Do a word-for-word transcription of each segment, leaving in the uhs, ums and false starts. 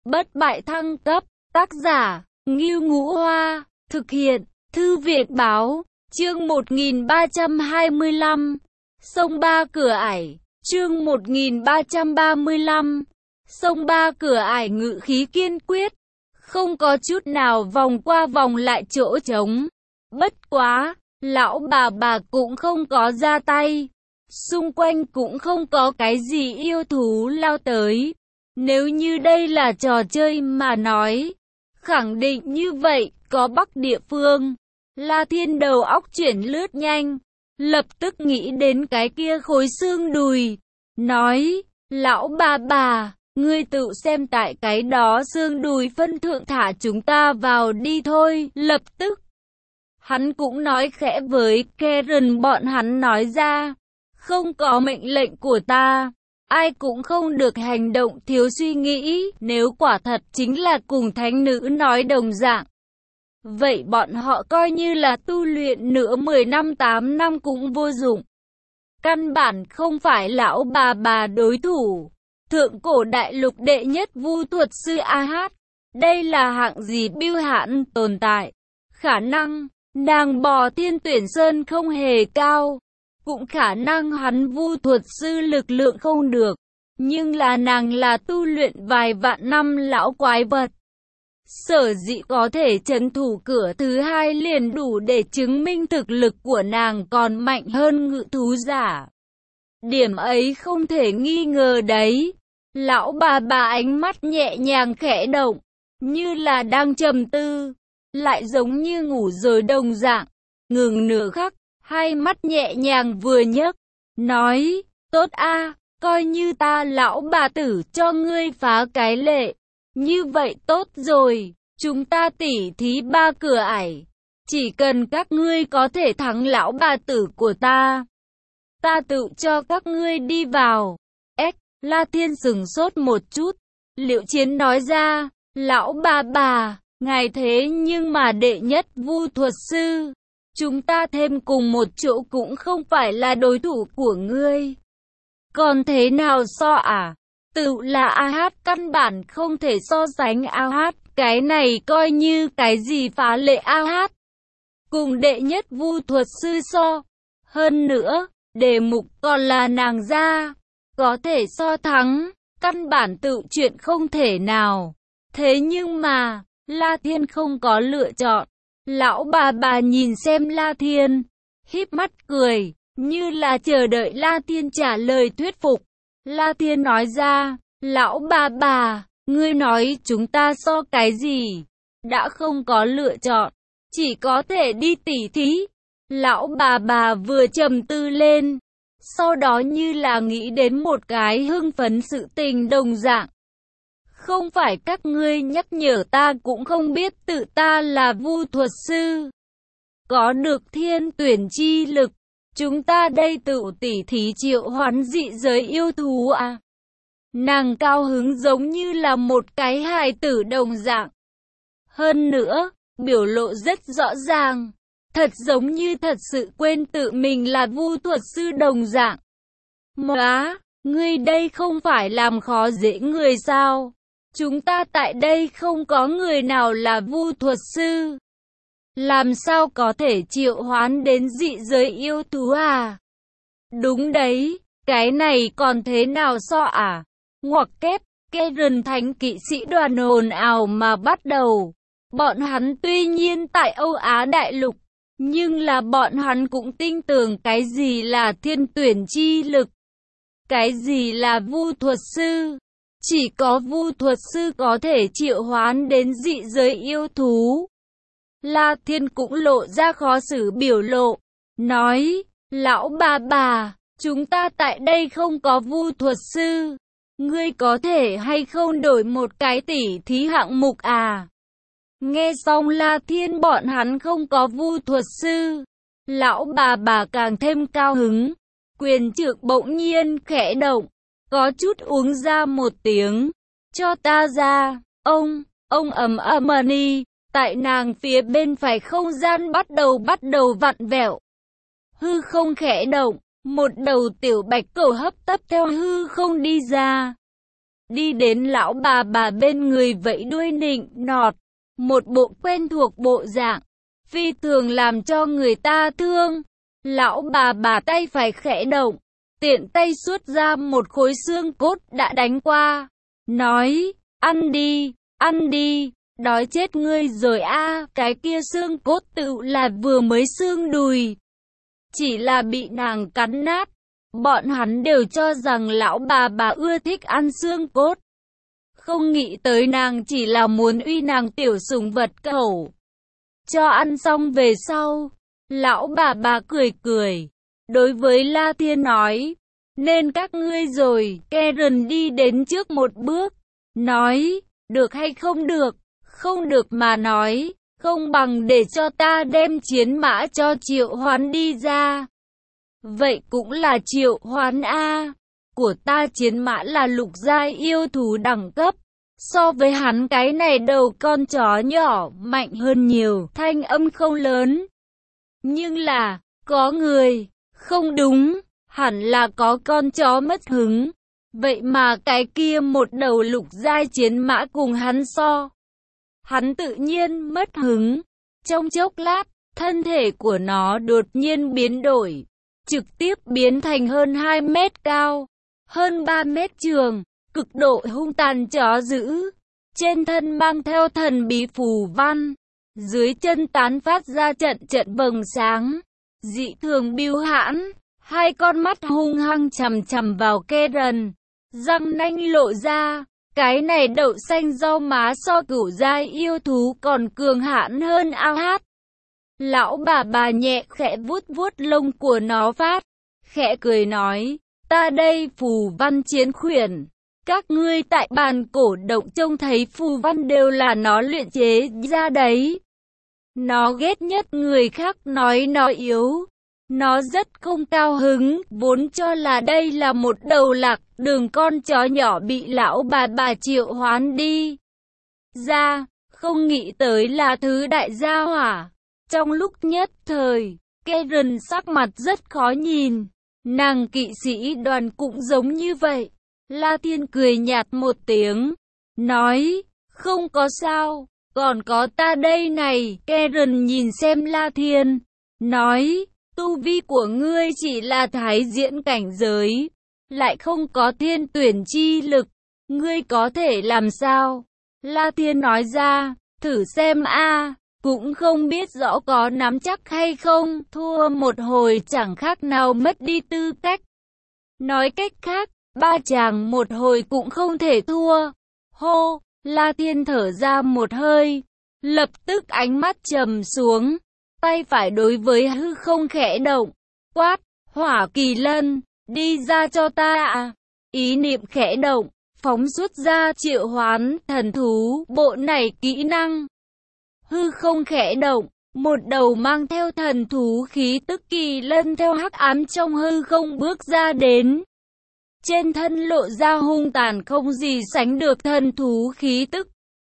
Bất bại thăng cấp, tác giả, Ngưu Ngũ Hoa, thực hiện, Thư viện báo, chương một nghìn ba trăm hai mươi lăm, sông Ba Cửa Ải, chương một nghìn ba trăm ba mươi lăm, sông Ba Cửa Ải ngự khí kiên quyết, không có chút nào vòng qua vòng lại chỗ trống. Bất quá, lão bà bà cũng không có ra tay, xung quanh cũng không có cái gì yêu thú lao tới. Nếu như đây là trò chơi mà nói, khẳng định như vậy, có Bắc địa phương. La Thiên đầu óc chuyển lướt nhanh, lập tức nghĩ đến cái kia khối xương đùi, nói, lão bà bà, ngươi tự xem tại cái đó xương đùi phân thượng thả chúng ta vào đi thôi. Lập tức, hắn cũng nói khẽ với Karen bọn hắn nói ra, không có mệnh lệnh của ta, ai cũng không được hành động thiếu suy nghĩ, nếu quả thật chính là cùng thánh nữ nói đồng dạng. Vậy bọn họ coi như là tu luyện nữa mười năm tám năm cũng vô dụng. Căn bản không phải lão bà bà đối thủ. Thượng cổ đại lục đệ nhất vu thuật sư A Hát. Đây là hạng gì bưu hãn tồn tại. Khả năng, nàng bò thiên tuyển sơn không hề cao. Cũng khả năng hắn vu thuật sư lực lượng không được. Nhưng là nàng là tu luyện vài vạn năm lão quái vật. Sở dĩ có thể trấn thủ cửa thứ hai liền đủ để chứng minh thực lực của nàng còn mạnh hơn ngự thú giả. Điểm ấy không thể nghi ngờ đấy. Lão bà bà ánh mắt nhẹ nhàng khẽ động, như là đang trầm tư, lại giống như ngủ rồi đồng dạng. Ngừng nửa khắc, hai mắt nhẹ nhàng vừa nhấc, nói, tốt a, coi như ta lão bà tử cho ngươi phá cái lệ. Như vậy tốt rồi, chúng ta tỉ thí ba cửa ải. Chỉ cần các ngươi có thể thắng lão bà tử của ta, ta tự cho các ngươi đi vào. Ếch, La Thiên sửng sốt một chút. Liệu Chiến nói ra, lão bà bà, ngài thế nhưng mà đệ nhất vu thuật sư. Chúng ta thêm cùng một chỗ cũng không phải là đối thủ của ngươi. Còn thế nào so à? Tự là A Hát căn bản không thể so sánh A Hát, cái này coi như cái gì phá lệ A Hát. Cùng đệ nhất vu thuật sư so. Hơn nữa, đề mục còn là nàng ra. Có thể so thắng, căn bản tự chuyện không thể nào. Thế nhưng mà, La Thiên không có lựa chọn. Lão bà bà nhìn xem La Thiên, híp mắt cười, như là chờ đợi La Thiên trả lời thuyết phục. La Thiên nói ra, lão bà bà, ngươi nói chúng ta so cái gì? Đã không có lựa chọn, chỉ có thể đi tỉ thí. Lão bà bà vừa trầm tư lên, sau đó như là nghĩ đến một cái hưng phấn sự tình đồng dạng. Không phải các ngươi nhắc nhở ta cũng không biết tự ta là vu thuật sư. Có được thiên tuyển chi lực, chúng ta đây tự tỉ thí triệu hoán dị giới yêu thú à. Nàng cao hứng giống như là một cái hài tử đồng dạng. Hơn nữa, biểu lộ rất rõ ràng. Thật giống như thật sự quên tự mình là vu thuật sư đồng dạng. Móa, ngươi đây không phải làm khó dễ người sao? Chúng ta tại đây không có người nào là vu thuật sư. Làm sao có thể triệu hoán đến dị giới yêu thú à? Đúng đấy, cái này còn thế nào so à? Ngoặc kép, Karen thánh kỵ sĩ đoàn ồn ào mà bắt đầu. Bọn hắn tuy nhiên tại Âu Á Đại Lục, nhưng là bọn hắn cũng tin tưởng cái gì là thiên tuyển chi lực. Cái gì là vu thuật sư? Chỉ có vu thuật sư có thể triệu hoán đến dị giới yêu thú. La Thiên cũng lộ ra khó xử biểu lộ, nói, lão bà bà, chúng ta tại đây không có vu thuật sư. Ngươi có thể hay không đổi một cái tỉ thí hạng mục à? Nghe xong La Thiên bọn hắn không có vu thuật sư. Lão bà bà càng thêm cao hứng. Quyền trượng bỗng nhiên khẽ động, có chút uống ra một tiếng. Cho ta ra, ông, ông ầm ầm đi. Tại nàng phía bên phải không gian bắt đầu bắt đầu vặn vẹo. Hư không khẽ động, một đầu tiểu bạch cầu hấp tấp theo hư không đi ra. đi đến lão bà bà bên người vẫy đuôi nịnh nọt, một bộ quen thuộc bộ dạng, phi thường làm cho người ta thương. Lão bà bà tay phải khẽ động, tiện tay xuất ra một khối xương cốt đã đánh qua, nói, ăn đi, ăn đi, đói chết ngươi rồi a. À, cái kia xương cốt tự là vừa mới xương đùi, chỉ là bị nàng cắn nát. Bọn hắn đều cho rằng lão bà bà ưa thích ăn xương cốt, không nghĩ tới nàng chỉ là muốn uy nàng tiểu sủng vật cẩu. Cho ăn xong về sau, lão bà bà cười cười, đối với La Thiên nói, nên các ngươi rồi. Karen đi đến trước một bước, nói, được hay không được, không được mà nói, không bằng để cho ta đem chiến mã cho Triệu Hoán đi ra. Vậy cũng là Triệu Hoán a, của ta chiến mã là lục giai yêu thú đẳng cấp, so với hắn cái này đầu con chó nhỏ mạnh hơn nhiều. Thanh âm không lớn, nhưng là, có người, không đúng, hẳn là có con chó mất hứng. Vậy mà cái kia một đầu lục giai chiến mã cùng hắn so, hắn tự nhiên mất hứng. Trong chốc lát, thân thể của nó đột nhiên biến đổi, trực tiếp biến thành hơn hai mét cao, hơn ba mét trường, cực độ hung tàn chó dữ. Trên thân mang theo thần bí phù văn, dưới chân tán phát ra trận trận vầng sáng, dị thường bưu hãn, hai con mắt hung hăng chằm chằm vào Karen, răng nanh lộ ra. Cái này đậu xanh rau má so cửu giai yêu thú còn cường hãn hơn ao hát. Lão bà bà nhẹ khẽ vuốt vuốt lông của nó phát, khẽ cười nói, ta đây phù văn chiến khuyển. Các ngươi tại bàn cổ động trông thấy phù văn đều là nó luyện chế ra đấy. Nó ghét nhất người khác nói nó yếu. Nó rất không cao hứng, vốn cho là đây là một đầu lạc đường con chó nhỏ bị lão bà bà Triệu Hoán đi ra, không nghĩ tới là thứ đại gia hỏa. Trong lúc nhất thời, Karen sắc mặt rất khó nhìn, nàng kỵ sĩ đoàn cũng giống như vậy. La Thiên cười nhạt một tiếng, nói, không có sao, còn có ta đây này. Karen nhìn xem La Thiên, nói, tu vi của ngươi chỉ là thái diễn cảnh giới, lại không có thiên tuyển chi lực, ngươi có thể làm sao? La Thiên nói ra, thử xem a, cũng không biết rõ có nắm chắc hay không, thua một hồi chẳng khác nào mất đi tư cách. Nói cách khác, ba chàng một hồi cũng không thể thua. Hô, La Thiên thở ra một hơi, lập tức ánh mắt trầm xuống, tay phải đối với hư không khẽ động, quát, Hỏa Kỳ Lân, đi ra cho ta à. Ý niệm khẽ động, phóng xuất ra triệu hoán thần thú, bộ này kỹ năng. Hư không khẽ động, một đầu mang theo thần thú khí tức kỳ lân theo hắc ám trong hư không bước ra đến. Trên thân lộ ra hung tàn không gì sánh được thần thú khí tức.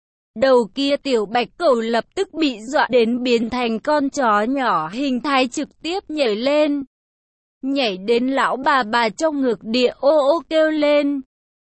Đầu kia tiểu bạch cẩu lập tức bị dọa đến biến thành con chó nhỏ hình thái trực tiếp nhảy lên. Nhảy đến lão bà bà trong ngực địa ô ô kêu lên.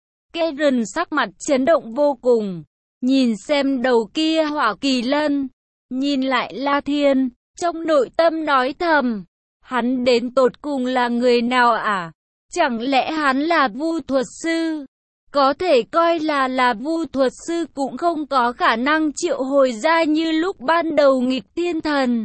Karen sắc mặt chấn động vô cùng, nhìn xem đầu kia Hỏa Kỳ Lân, nhìn lại La Thiên, trong nội tâm nói thầm, hắn đến tột cùng là người nào à? Chẳng lẽ hắn là vu thuật sư? Có thể coi là là vu thuật sư cũng không có khả năng triệu hồi ra như lúc ban đầu nghịch thiên thần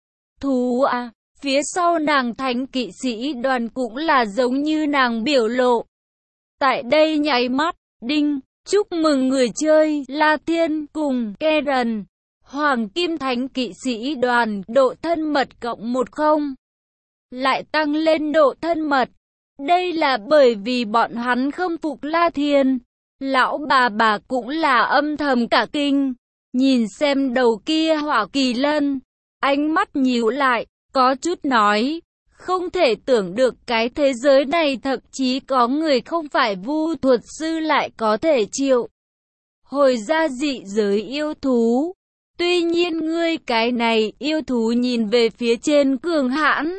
thú à. Phía sau nàng thánh kỵ sĩ đoàn cũng là giống như nàng biểu lộ. Tại đây nháy mắt, đinh, chúc mừng người chơi La Thiên cùng Karen, Hoàng Kim Thánh kỵ sĩ đoàn, độ thân mật cộng một không. Lại tăng lên độ thân mật. Đây là bởi vì bọn hắn không phục La Thiên. Lão bà bà cũng là âm thầm cả kinh. Nhìn xem đầu kia Hỏa Kỳ Lân, ánh mắt nhíu lại, có chút nói, không thể tưởng được cái thế giới này thậm chí có người không phải vu thuật sư lại có thể triệu hồi ra dị giới yêu thú. Tuy nhiên ngươi cái này yêu thú nhìn về phía trên cường hãn,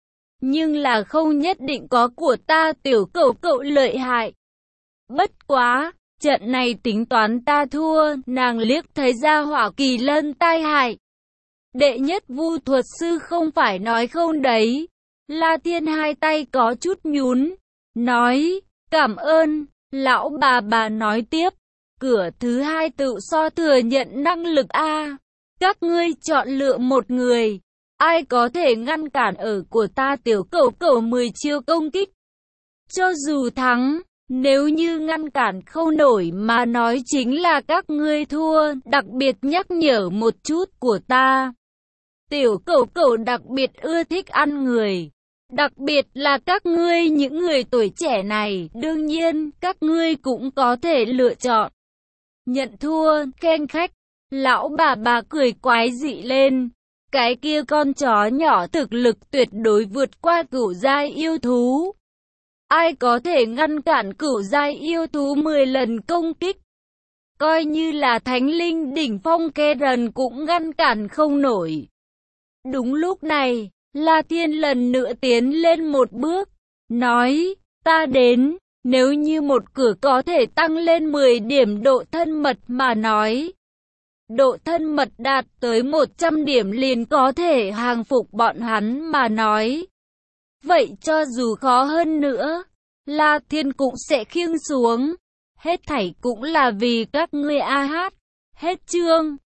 nhưng là không nhất định có của ta tiểu cẩu cậu lợi hại. Bất quá, trận này tính toán ta thua, nàng liếc thấy ra hỏa Kỳ Lân tai hại. Đệ nhất vu thuật sư không phải nói không đấy. La Thiên hai tay có chút nhún, nói, cảm ơn, lão bà bà nói tiếp, cửa thứ hai tự so thừa nhận năng lực A. Các ngươi chọn lựa một người, ai có thể ngăn cản ở của ta tiểu cẩu cẩu mười chiêu công kích. Cho dù thắng, nếu như ngăn cản không nổi mà nói chính là các ngươi thua, đặc biệt nhắc nhở một chút của ta. Tiểu cẩu cẩu đặc biệt ưa thích ăn người. Đặc biệt là các ngươi những người tuổi trẻ này, đương nhiên, các ngươi cũng có thể lựa chọn. Nhận thua, khen khách, lão bà bà cười quái dị lên. Cái kia con chó nhỏ thực lực tuyệt đối vượt qua cửu giai yêu thú. Ai có thể ngăn cản cửu giai yêu thú mười lần công kích? Coi như là thánh linh đỉnh phong Keren cũng ngăn cản không nổi. Đúng lúc này, La Thiên lần nữa tiến lên một bước, nói, ta đến, nếu như một cửa có thể tăng lên mười điểm độ thân mật mà nói. Độ thân mật đạt tới một trăm điểm liền có thể hàng phục bọn hắn mà nói. Vậy cho dù khó hơn nữa, La Thiên cũng sẽ khiêng xuống. Hết thảy cũng là vì các ngươi a hát. Hết chương.